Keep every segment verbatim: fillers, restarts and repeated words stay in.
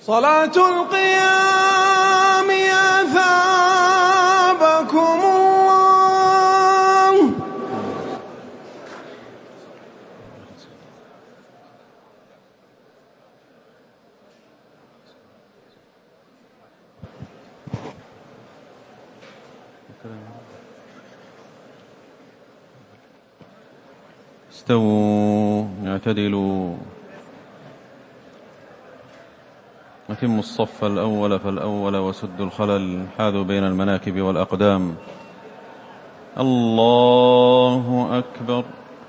صلاة القيام أثابكم الله. استووا اعتدلوا أتموا الصف الأول فالأول وسدوا الخلل حاذوا بين المناكب والأقدام. الله أكبر.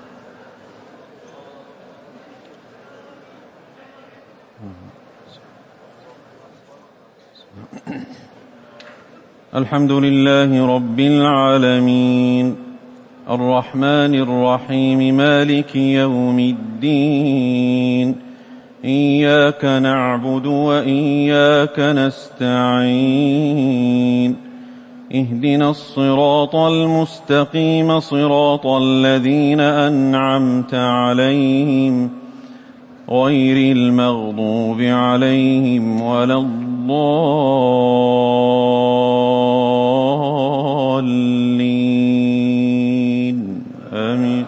الحمد لله رب العالمين الرحمن الرحيم مالك يوم الدين إياك نعبد وإياك نستعين اهدنا الصراط المستقيم صراط الذين أنعمت عليهم غير المغضوب عليهم ولا الضالين آمين.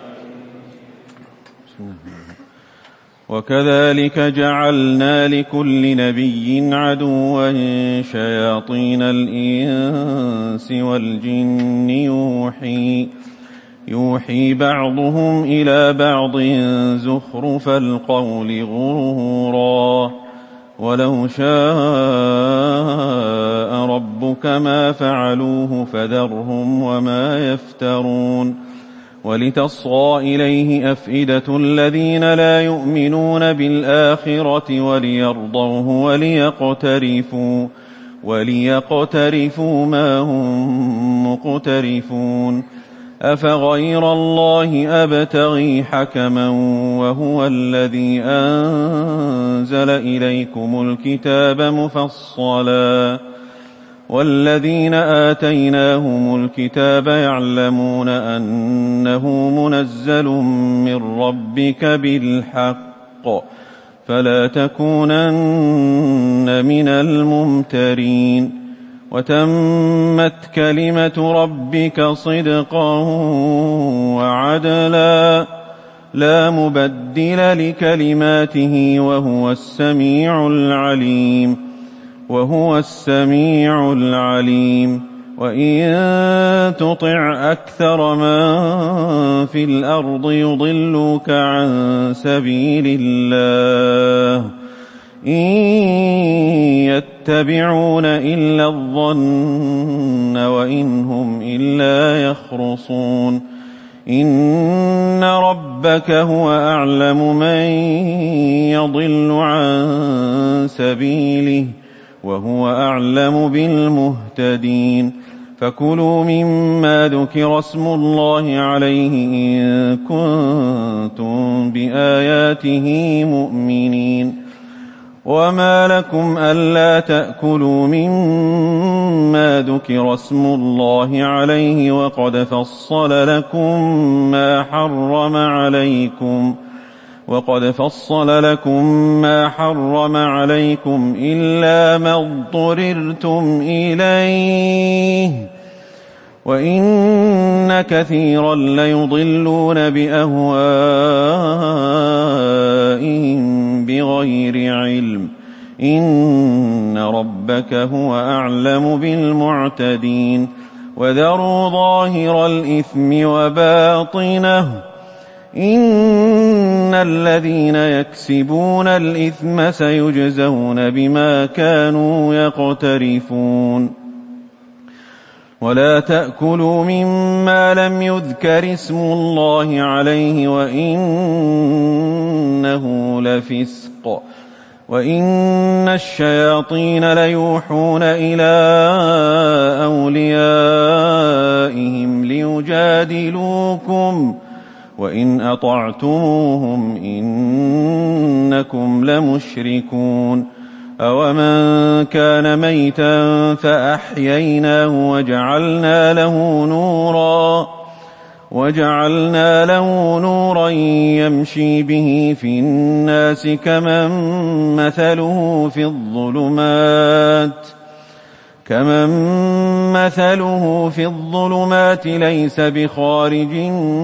وكذلك جعلنا لكل نبي عدوا شياطين الإنس والجن يوحي يوحي بعضهم إلى بعض زخرف القول غرورا ولو شاء ربك ما فعلوه فذرهم وما يفترون ولتصغى إليه أفئدة الذين لا يؤمنون بالآخرة وليرضوه وليقترفوا وليقترفوا ما هم مقترفون أفغير الله أبتغي حكما وهو الذي أنزل إليكم الكتاب مفصلا والذين آتيناهم الكتاب يعلمون أنه منزل من ربك بالحق فلا تكونن من الممترين وتمت كلمة ربك صدقا وعدلا لا مبدل لكلماته وهو السميع العليم وهو السميع العليم وإن تطع أكثر من في الأرض يضلوك عن سبيل الله إن يتبعون إلا الظن وإن هم إلا يخرصون إن ربك هو أعلم من يضل عن سبيله وهو أعلم بالمهتدين فكلوا مما ذكر اسم الله عليه إن كنتم بآياته مؤمنين وما لكم ألا تأكلوا مما ذكر اسم الله عليه وقد فصل لكم ما حرم عليكم وقد فصل لكم ما حرم عليكم إلا ما اضطررتم إليه وإن كثيرا ليضلون بأهوائهم بغير علم إن ربك هو أعلم بالمعتدين وذروا ظاهر الإثم وباطنه إن الذين يكسبون الإثم سيجزون بما كانوا يقترفون ولا تأكلوا مما لم يذكر اسم الله عليه وإنه لفسق وإن الشياطين ليوحون إلى أوليائهم ليجادلوكم وإن أطعتموهم إنكم لمشركون أومن كان ميتا فأحييناه وجعلنا له نورا وجعلنا له نورا يمشي به في الناس كمن مثله في الظلمات كمن مثله في الظلمات ليس بخارج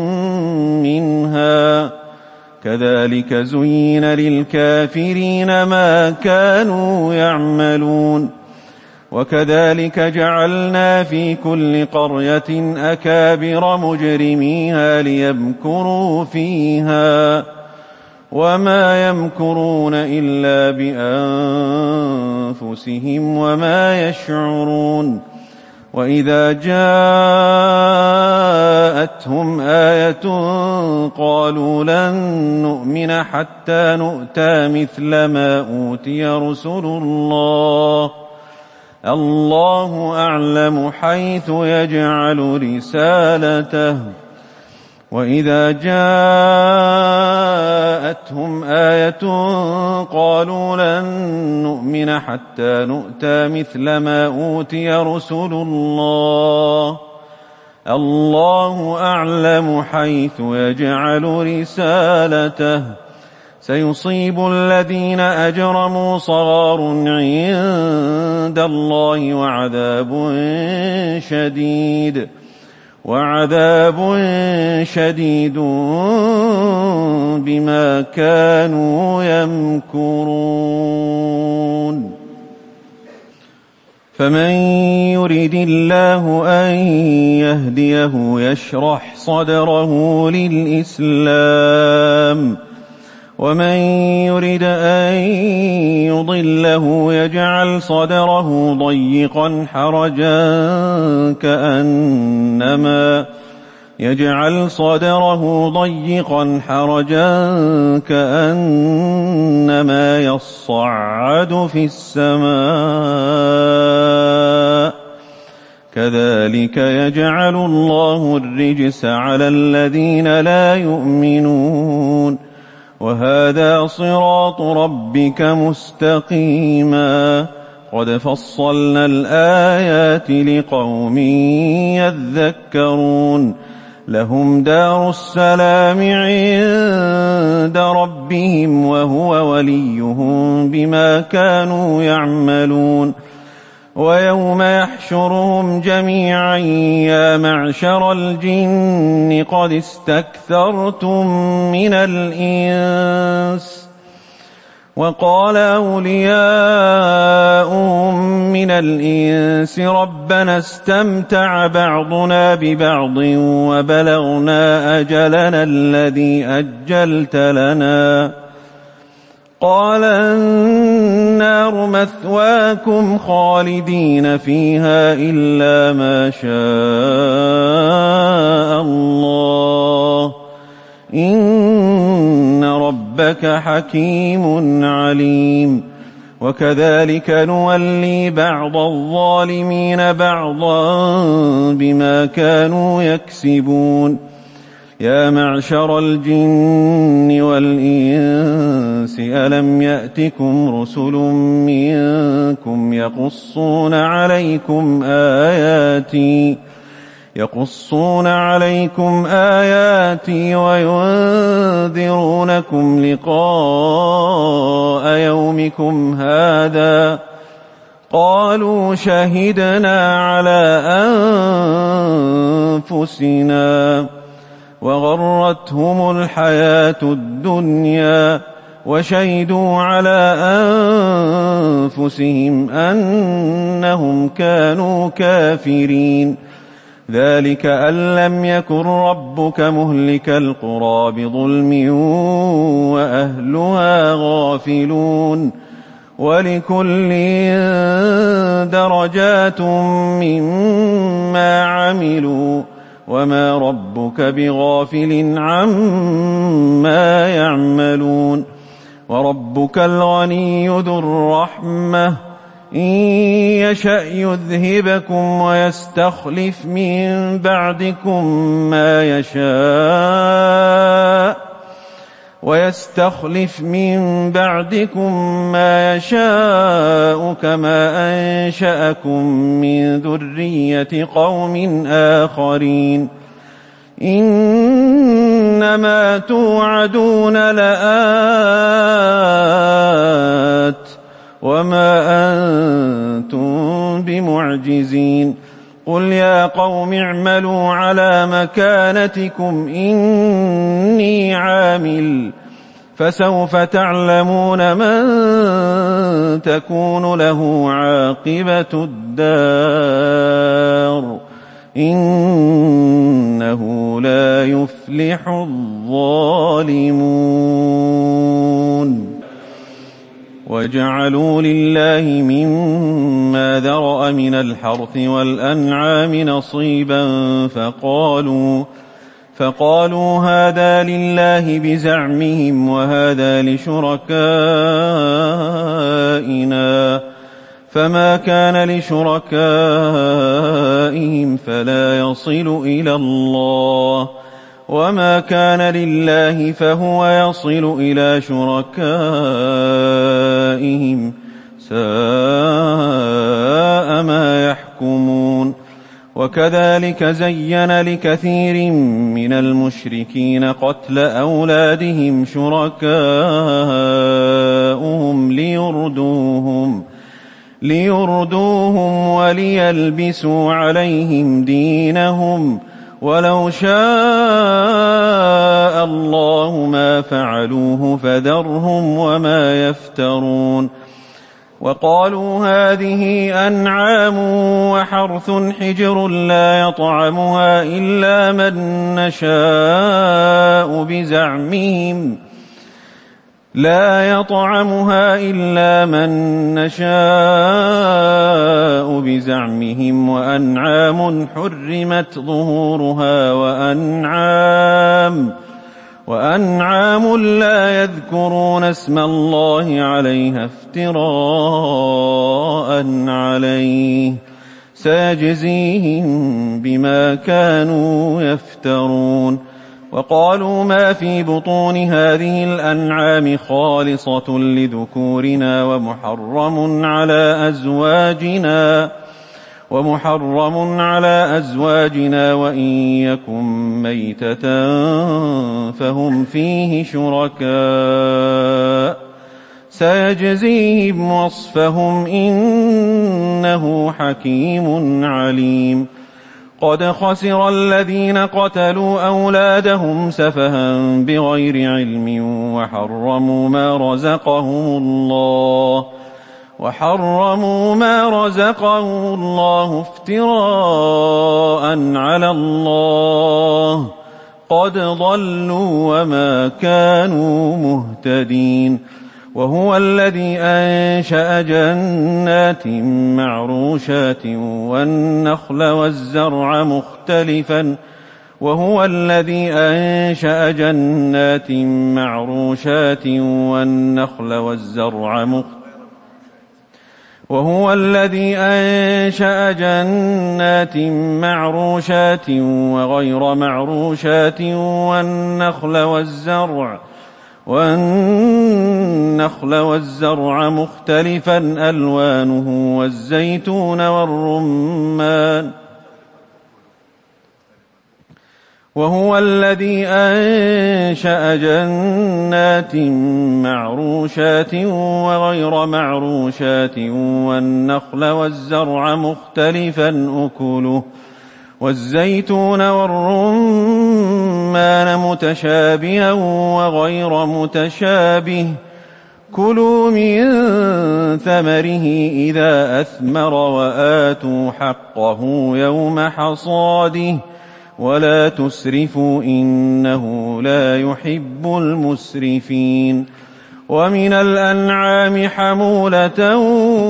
منها كذلك زين للكافرين ما كانوا يعملون وكذلك جعلنا في كل قرية أكابر مجرميها ليمكروا فيها وما يمكرون إلا بأنفسهم وما يشعرون وإذا جاءتهم آية قالوا لن نؤمن حتى نؤتى مثل ما أوتي رسل الله الله أعلم حيث يجعل رسالته وإذا جاءتهم آية قالوا لن نؤمن حتى نؤتى مثل ما أوتي رسل الله الله أعلم حيث يجعل رسالته سيصيب الذين أجرموا صغار عند الله وعذاب شديد وعذاب شديد بما كانوا يمكرون فمن يرد الله أن يهديه يشرح صدره للإسلام ومن يرد أن يضله يجعل صدره ضيقا حرجا كأنما يجعل صدره ضيقا حرجا كأنما يصعد في السماء كذلك يجعل الله الرجس على الذين لا يؤمنون وهذا صراط ربك مستقيما قد فصلنا الآيات لقوم يذكرون لهم دار السلام عند ربهم وهو وليهم بما كانوا يعملون ويوم يحشرهم جميعا يا معشر الجن قد استكثرتم من الإنس وقال أولياؤهم من الإنس ربنا استمتع بعضنا ببعض وبلغنا أجلنا الذي أجلت لنا قال النار مثواكم خالدين فيها إلا ما شاء الله إن ربك حكيم عليم وكذلك نولي بعض الظالمين بعضا بما كانوا يكسبون يا معشر الجن والإنس ألم يأتكم رسل منكم يقصون عليكم آياتي يقصون عليكم آياتي وينذرونكم لقاء يومكم هذا قالوا شهدنا على أنفسنا وغرتهم الحياة الدنيا وشهدوا على أنفسهم أنهم كانوا كافرين ذلك أن لم يكن ربك مهلك القرى بظلم وأهلها غافلون ولكل درجات مما عملوا وما ربك بغافل عما يعملون وربك الغني ذو الرحمة إن يشأ يذهبكم ويستخلف من بعدكم ما يشاء ويستخلف من بعدكم ما يشاء كما أنشأكم من ذرية قوم آخرين إنما توعدون لآت وما أنتم بمعجزين قل يا قوم اعملوا على مكانتكم إني عامل فسوف تعلمون من تكون له عاقبة الدار إنه لا يفلح الظالمون وجعلوا لله مما ذرأ من الحرث والأنعام نصيبا فقالوا فقالوا هذا لله بزعمهم وهذا لشركائنا فما كان لشركائهم فلا يصل إلى الله وما كان لله فهو يصل إلى شركائهم ساء ما يحكمون وكذلك زين لكثير من المشركين قتل أولادهم شركاؤهم ليردوهم ليردوهم وليلبسوا عليهم دينهم ولو شاء الله ما فعلوه فذرهم وما يفترون وقالوا هذه أنعام وحرث حجر لا يطعمها إلا من نشاء بزعمهم لا يطعمها إلا من نشاء بزعمهم وأنعام حرمت ظهورها وأنعام وأنعام لا يذكرون اسم الله عليها افتراء عليه سيجزيهم بما كانوا يفترون وقالوا ما في بطون هذه الأنعام خالصة لذكورنا ومحرم على أزواجنا ومحرم على أزواجنا وإن يكن ميتة فهم فيه شركاء سيجزيهم وصفهم إنه حكيم عليم قد خسر الذين قتلوا أولادهم سفها بغير علم وحرموا ما رزقهم الله وحرموا ما رزقهم الله افتراء على الله قد ضلوا وما كانوا مهتدين وهو الذي أنشأ جنات معروشات والنخل والزرع مختلفا وهو الذي أنشأ جنات معروشات والنخل والزرع مختلفا وهو الذي أنشأ جنات معروشات وغير معروشات والنخل والزرع والنخل والزرع مختلفا ألوانه والزيتون والرمان وهو الذي أنشأ جنات معروشات وغير معروشات والنخل والزرع مختلفا أكله والزيتون والرمان متشابها وغير متشابه كلوا من ثمره إذا أثمر وآتوا حقه يوم حصاده ولا تسرفوا إنه لا يحب المسرفين ومن الأنعام حمولة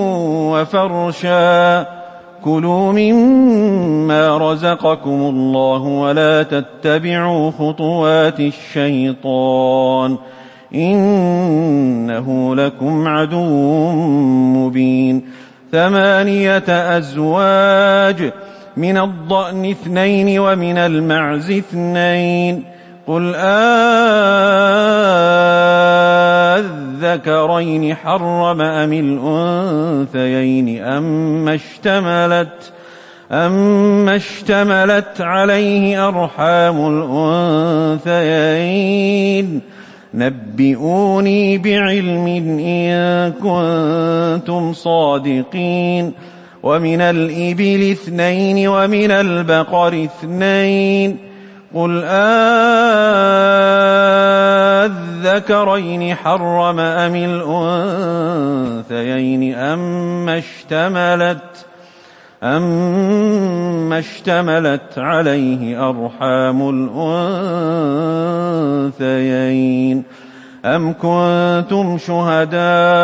وفرشا كلوا مما رزقكم الله ولا تتبعوا خطوات الشيطان إنه لكم عدو مبين ثمانية أزواج من الضأن اثنين ومن المعز اثنين قل أذكرين حرم أم الأنثيين أم اشتملت أما اشتملت عليه أرحام الأنثيين نبئوني بعلم إن كنتم صادقين. ومن الإبل اثنين ومن البقر اثنين قل أذكرين حرم أم الأنثيين أما اشتملت أما اشتملت عليه أرحام الأنثيين أم كنتم شهداء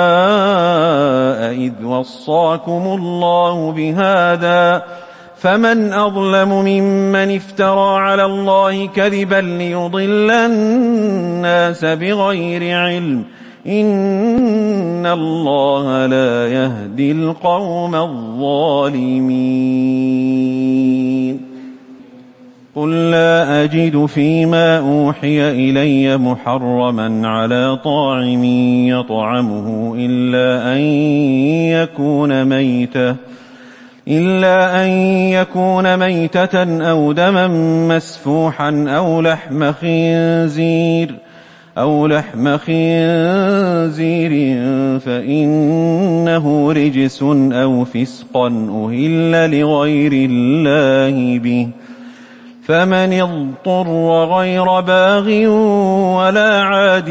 إذ وصاكم الله بهذا فمن أظلم ممن افترى على الله كذبا ليضل الناس بغير علم إن الله لا يهدي القوم الظالمين. قل لا أجد فيما أوحي إلي محرما على طاعم يطعمه إلا أن يكون ميتة إلا أن يكون ميتة أو دما مسفوحا أو لحم خنزير أو لحم خنزير فإنه رجس أو فسقا أهل لغير الله به فمن اضطر غير باغ ولا عاد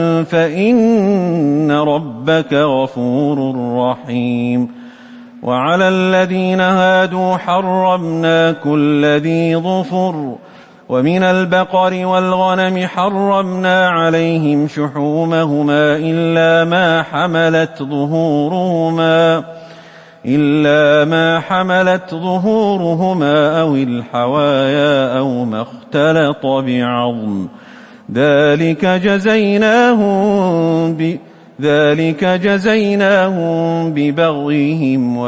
فإن ربك غفور رحيم. وعلى الذين هادوا حرمنا كل ذي ظفر ومن البقر والغنم حرمنا عليهم شحومهما إلا ما حملت ظهورهما إلا ما حملت ظهورهما أو الحوايا أو ما اختلط بعظم ذلك جزيناهم ب ذلك جزيناهم ببغيهم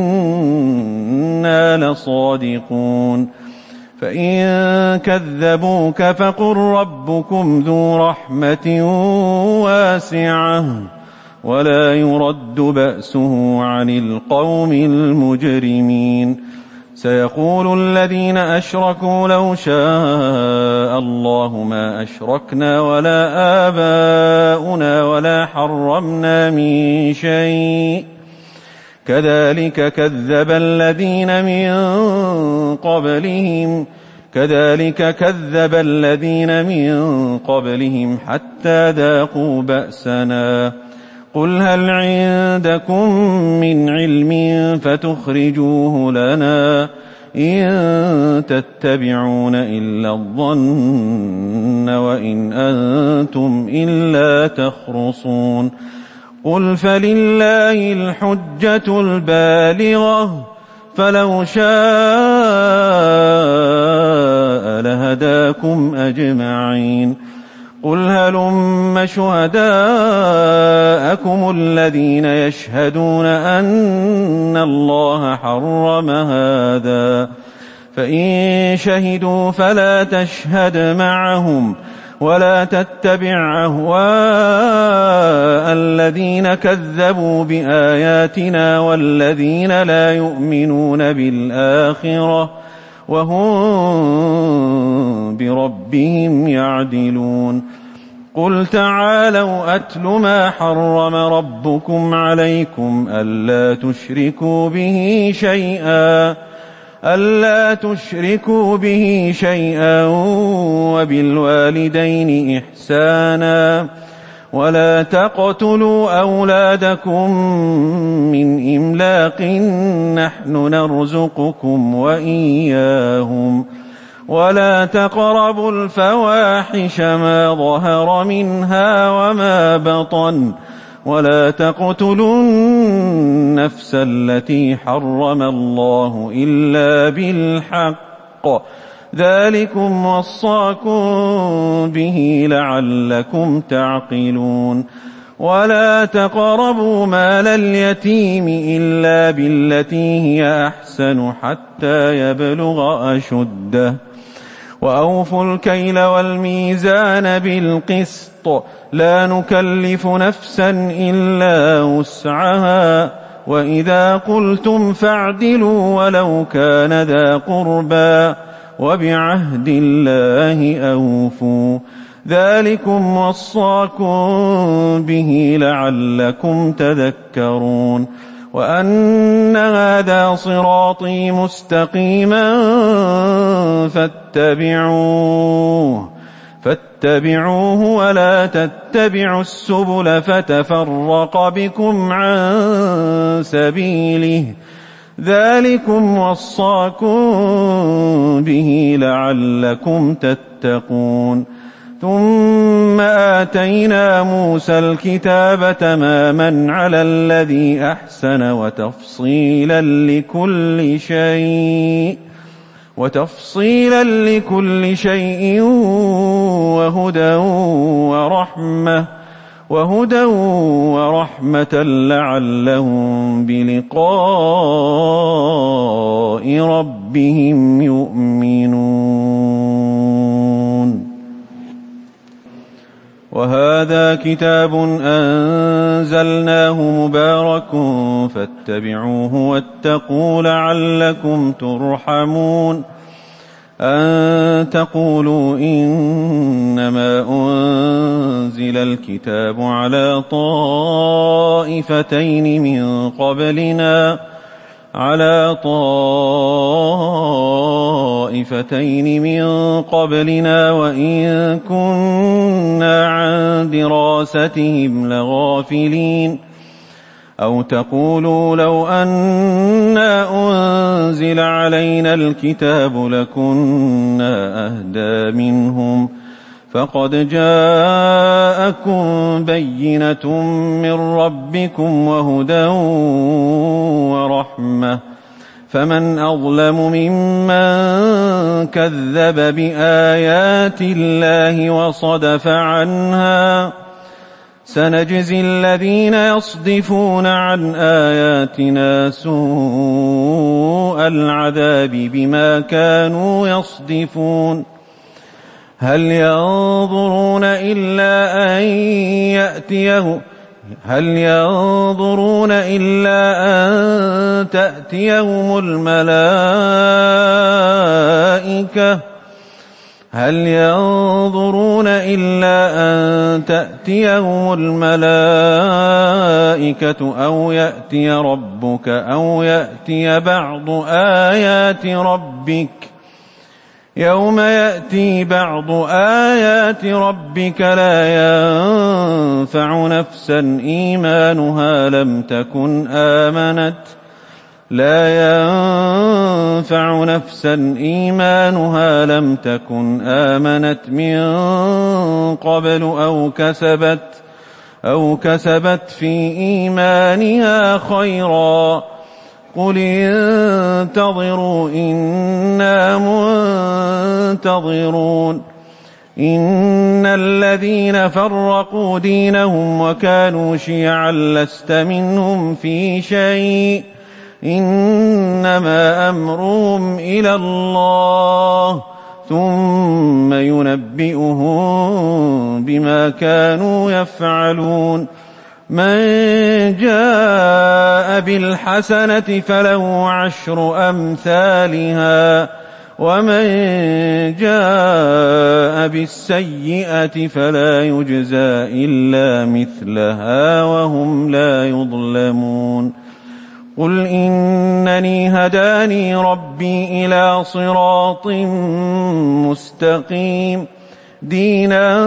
وإنا لصادقون. فإن كذبوك فقل ربكم ذو رحمة واسعة ولا يرد بأسه عن القوم المجرمين. سيقول الذين أشركوا لو شاء الله ما أشركنا ولا آباؤنا ولا حرمنا من شيء كذلك كذب الذين من قبلهم كذلك كذب الذين من قبلهم حتى ذاقوا بأسنا. قل هل عندكم من علم فتخرجوه لنا إن تتبعون إلا الظن وإن أنتم إلا تخرصون. قل فلله الحجة البالغة فلو شاء لهداكم أجمعين. قل هلم شهداءكم الذين يشهدون أن الله حرم هذا فإن شهدوا فلا تشهد معهم ولا تتبع أهواء الذين كذبوا بآياتنا والذين لا يؤمنون بالآخرة وهم بربهم يعدلون. قل تعالوا أتل ما حرم ربكم عليكم ألا تشركوا به شيئا ألا تشركوا به شيئا وبالوالدين إحسانا ولا تقتلوا أولادكم من إملاق نحن نرزقكم وإياهم ولا تقربوا الفواحش ما ظهر منها وما بطن ولا تقتلوا النفس التي حرم الله إلا بالحق ذلكم وصاكم به لعلكم تعقلون. ولا تقربوا مال اليتيم إلا بالتي هي أحسن حتى يبلغ أشده وأوفوا الكيل والميزان بالقسط لا نكلف نفسا إلا وسعها وإذا قلتم فاعدلوا ولو كان ذا قربى وبعهد الله أوفوا ذلكم وصاكم به لعلكم تذكرون وأن هذا صراطي مستقيما فاتبعوه فاتبعوه ولا تتبعوا السبل فتفرق بكم عن سبيله ذلكم وصاكم به لعلكم تتقون ثم آتينا موسى الكتاب تماما على الذي أحسن وتفصيلا لكل شيء وتفصيلا لكل شيء وهدى ورحمة وهدى ورحمة لعلهم بلقاء ربهم يؤمنون وهذا كتاب أنزلناه مبارك فاتبعوه واتقوا لعلكم ترحمون أن تقولوا إنما أنزل الكتاب على طائفتين من قبلنا على طائفتين من قبلنا وإن كنا عن دراستهم لغافلين أو تقولوا لو أنا أنزل علينا الكتاب لكنا أهدى منهم فقد جاءكم بينة من ربكم وهدى ورحمة فمن أظلم ممن كذب بآيات الله وصدف عنها سنجزي الذين يصدفون عن آياتنا سوء العذاب بما كانوا يصدفون هل ينظرون إلا أن يأتيه هل ينظرون إلا أن تأتيهم الملائكة هل ينظرون إلا أن تأتيهم الملائكة أو يأتي ربك أو يأتي بعض آيات ربك يوم يأتي بعض آيات ربك لا ينفع نفسا إيمانها لم تكن آمنت لا ينفع نفسا إيمانها لم تكن آمنت من قبل أو كسبت أو كسبت في إيمانها خيرا قل انتظروا إنا منتظرون إن الذين فرقوا دينهم وكانوا شيعا لست منهم في شيء إنما أمرهم إلى الله ثم ينبئهم بما كانوا يفعلون من جاء بالحسنة فله عشر أمثالها ومن جاء بالسيئة فلا يجزى إلا مثلها وهم لا يظلمون قل إنني هداني ربي إلى صراط مستقيم دينا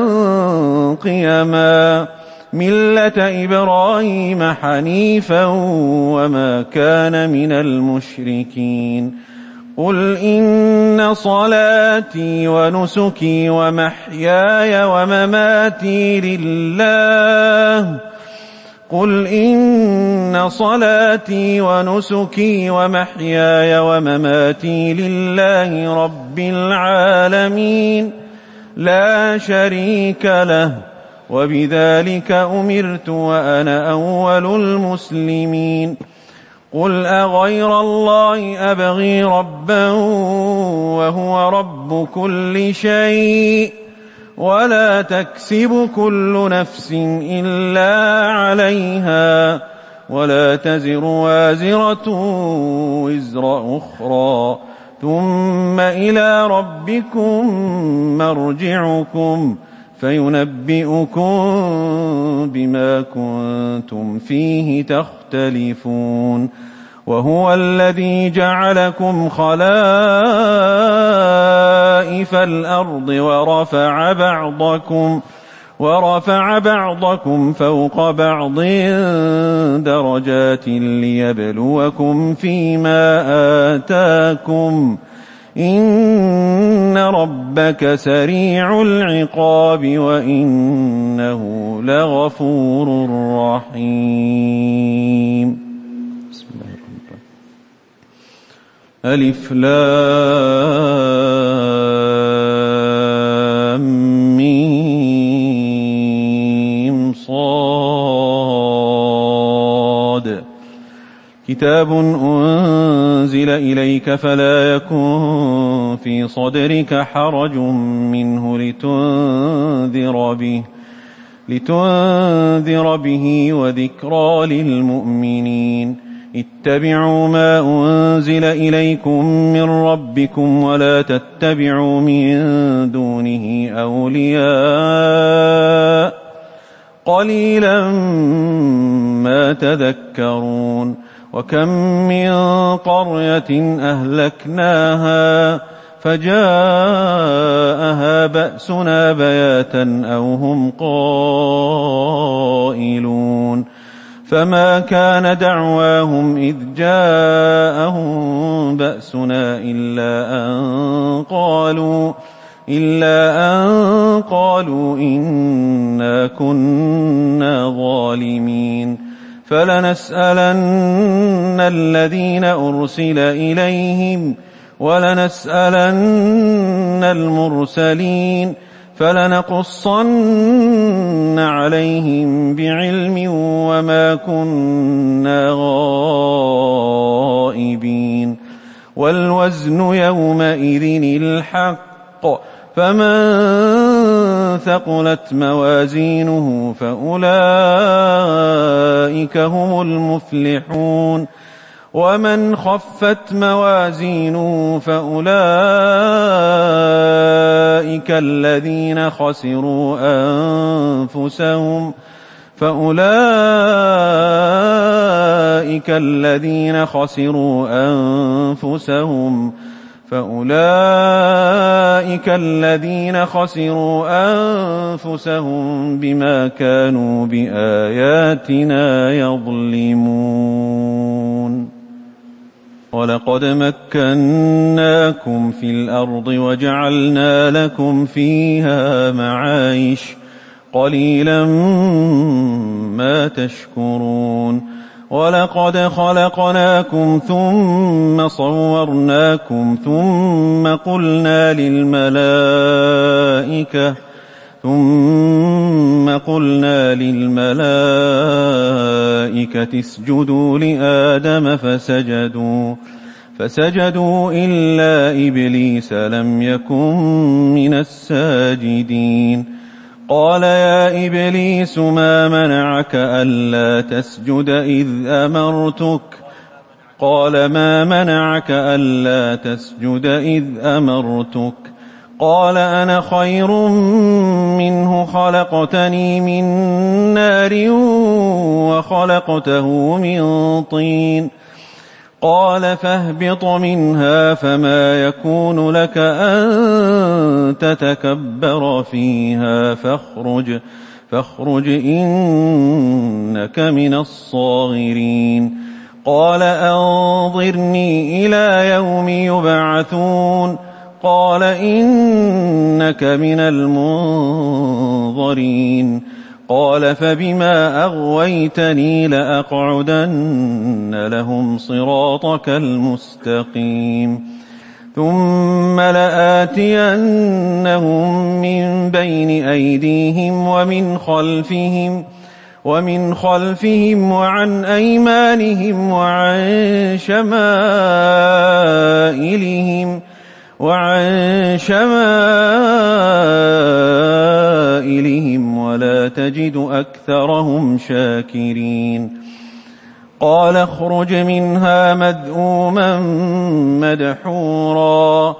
قيما ملة إبراهيم حنيفا وما كان من المشركين قل إن صلاتي ونسكي ومحياي ومماتي لله قل إن صلاتي ونسكي ومحياي ومماتي لله رب العالمين لا شريك له وبذلك أمرت وأنا أول المسلمين قل أغير الله أبغي ربا وهو رب كل شيء ولا تكسب كل نفس إلا عليها ولا تزر وازرة وزر أخرى ثم إلى ربكم مرجعكم فينبئكم بما كنتم فيه تختلفون وهو الذي جعلكم خلائف الأرض ورفع بعضكم ورفع بعضكم فوق بعض درجات ليبلوكم فيما آتاكم إن ربك سريع العقاب وإنه لغفور رحيم. بسم الله الرحمن الرحيم. ألف لام ميم صاد كتاب أنزل إليك فلا يكن في صدرك حرج منه لتنذر به لتنذر به وذكرى للمؤمنين اتبعوا ما أنزل إليكم من ربكم ولا تتبعوا من دونه أولياء قليلا ما تذكرون وكم من قرية أهلكناها فجاءها بأسنا بياتا أو هم قائلون فما كان دعواهم إذ جاءهم بأسنا إلا أن قالوا إلا أن قالوا إنا كنا ظالمين فلنسألن الذين أرسل إليهم ولنسألن المرسلين فلنقصن عليهم بعلم وما كنا غائبين والوزن يومئذ الحق فمن ثقلت موازينه فأولئك هم المفلحون ومن خفت موازينه فأولئك الذين خسروا أنفسهم فأولئك الذين خسروا أنفسهم فأولئك الذين خسروا أنفسهم بما كانوا بآياتنا يظلمون ولقد مكناكم في الأرض وجعلنا لكم فيها معايش قليلا ما تشكرون ولقد خلقناكم ثم صورناكم ثم قلنا للملائكة ثم قلنا للملائكة اسجدوا لآدم فسجدوا فسجدوا إلا إبليس لم يكن من الساجدين قال يا إبليس ما منعك ألا تسجد إذ أمرتك قال ما منعك ألا تسجد إذ أمرتك قال أنا خير منه خلقتني من نار وخلقته من طين قال فاهبط منها فما يكون لك أن تتكبر فيها فاخرج فاخرج إنك من الصاغرين قال أنظرني إلى يوم يبعثون قال إنك من المنظرين قال فبما أغويتني لأقعدن لهم صراطك المستقيم ثم لآتينهم من بين أيديهم ومن خلفهم ومن خلفهم وعن أيمانهم وعن شمائلهم وعن شمائلهم ولا تجد أكثرهم شاكرين قال اخرج منها مذءوما مدحورا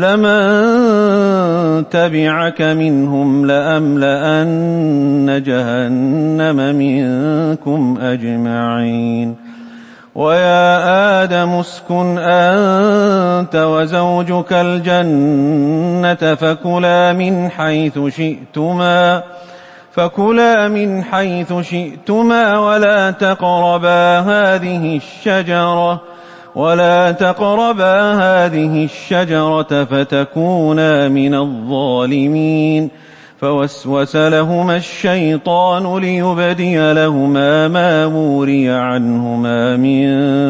لمن تبعك منهم لأملأن جهنم منكم أجمعين ويا آدم اسكن أنت وزوجك الجنة فكلا من حيث شئتما فكلا من حيث شئتما ولا تقربا هذه الشجرة ولا تقربا هذه الشجرة فتكونا من الظالمين فوسوس لهما الشيطان ليبدي لهما ما وري عنهما من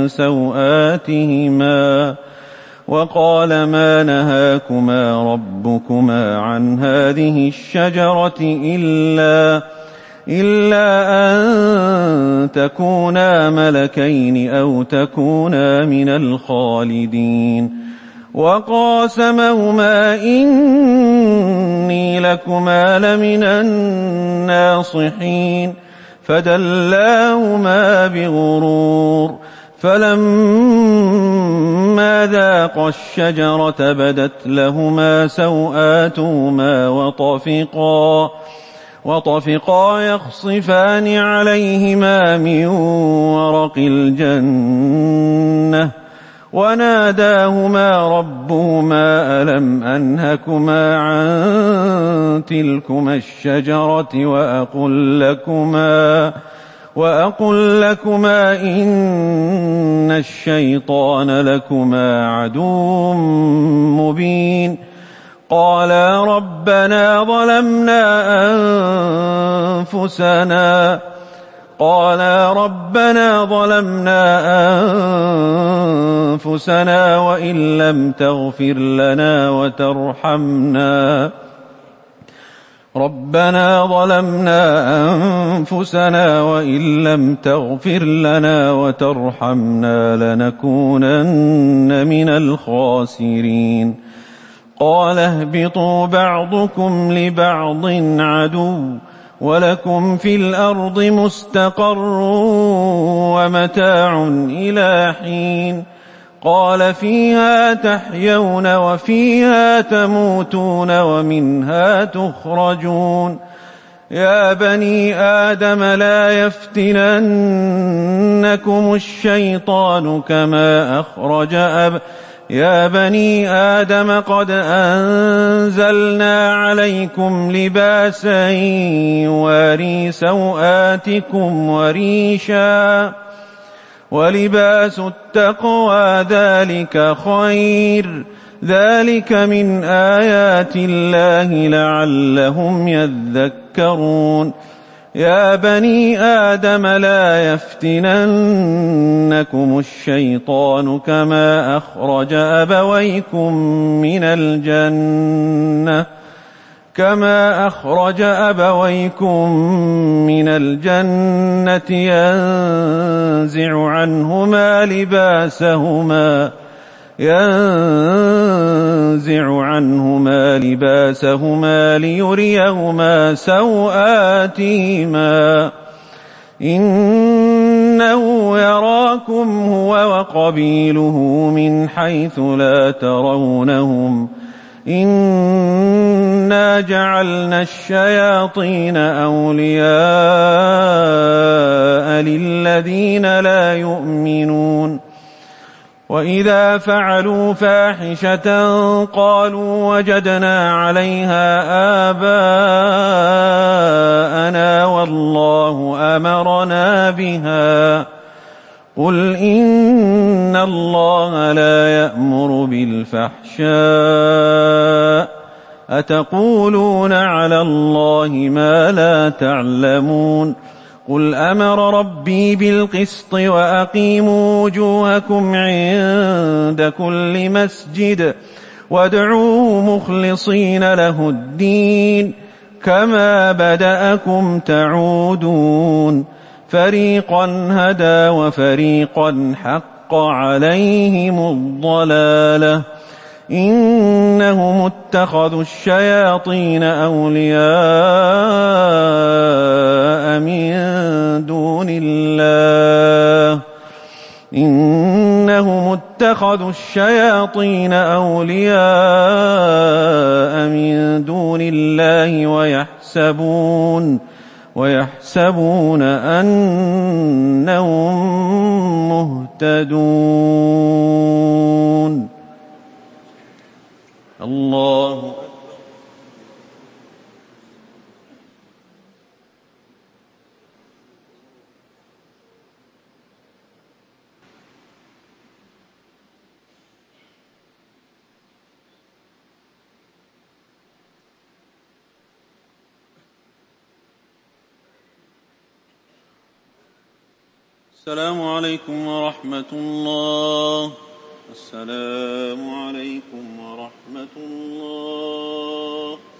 سوآتهما وقال ما نهاكما ربكما عن هذه الشجرة إلا, إلا أن تكونا ملكين أو تكونا من الخالدين وقاسمهما إني لكما لمن الناصحين فدلاهما بغرور فلما ذاقا الشجرة بدت لهما سوآتهما وطفقا, وطفقا يخصفان عليهما من ورق الجنة وناداهما ربهما ألم أنهكما عن تلكما الشجرة وأقل لكما وأقل لكما إن الشيطان لكما عدو مبين قالا ربنا ظلمنا أنفسنا قالا ربنا ظلمنا أنفسنا وإن لم تغفر لنا وترحمنا ربنا ظلمنا أنفسنا وإن لم تغفر لنا وترحمنا لنكونن من الخاسرين قال اهبطوا بعضكم لبعض عدو ولكم في الأرض مستقر ومتاع إلى حين قال فيها تحيون وفيها تموتون ومنها تخرجون يا بني آدم لا يفتننكم الشيطان كما أخرج أب يا بني آدم قد أنزلنا عليكم لباسا يواري سوآتكم وريشا ولباس التقوى ذلك خير ذلك من آيات الله لعلهم يذكرون يا بني آدم لا يفتننكم الشيطان كما أخرج أبويكم من الجنة كما أخرج أبويكم من الجنة ينزع عنهما لباسهما ينزع عنهما لباسهما ليريهما سوآتهما إنه يراكم هو وقبيله من حيث لا ترونهم إنا جعلنا الشياطين أولياء للذين لا يؤمنون وإذا فعلوا فاحشة قالوا وجدنا عليها آباءنا والله أمرنا بها قل إن الله لا يأمر بالفحشاء أتقولون على الله ما لا تعلمون قل أمر ربي بالقسط وأقيموا وجوهكم عند كل مسجد وادعوه مخلصين له الدين كما بدأكم تعودون فريقا هدى وفريقا حق عليهم الضلالة إنهم اتخذوا الشياطين أولياء من دون الله إنهم اتخذوا الشياطين أولياء من دون الله ويحسبون ويحسبون أنهم مهتدون. الله السلام عليكم ورحمة الله. السلام عليكم ورحمة الله.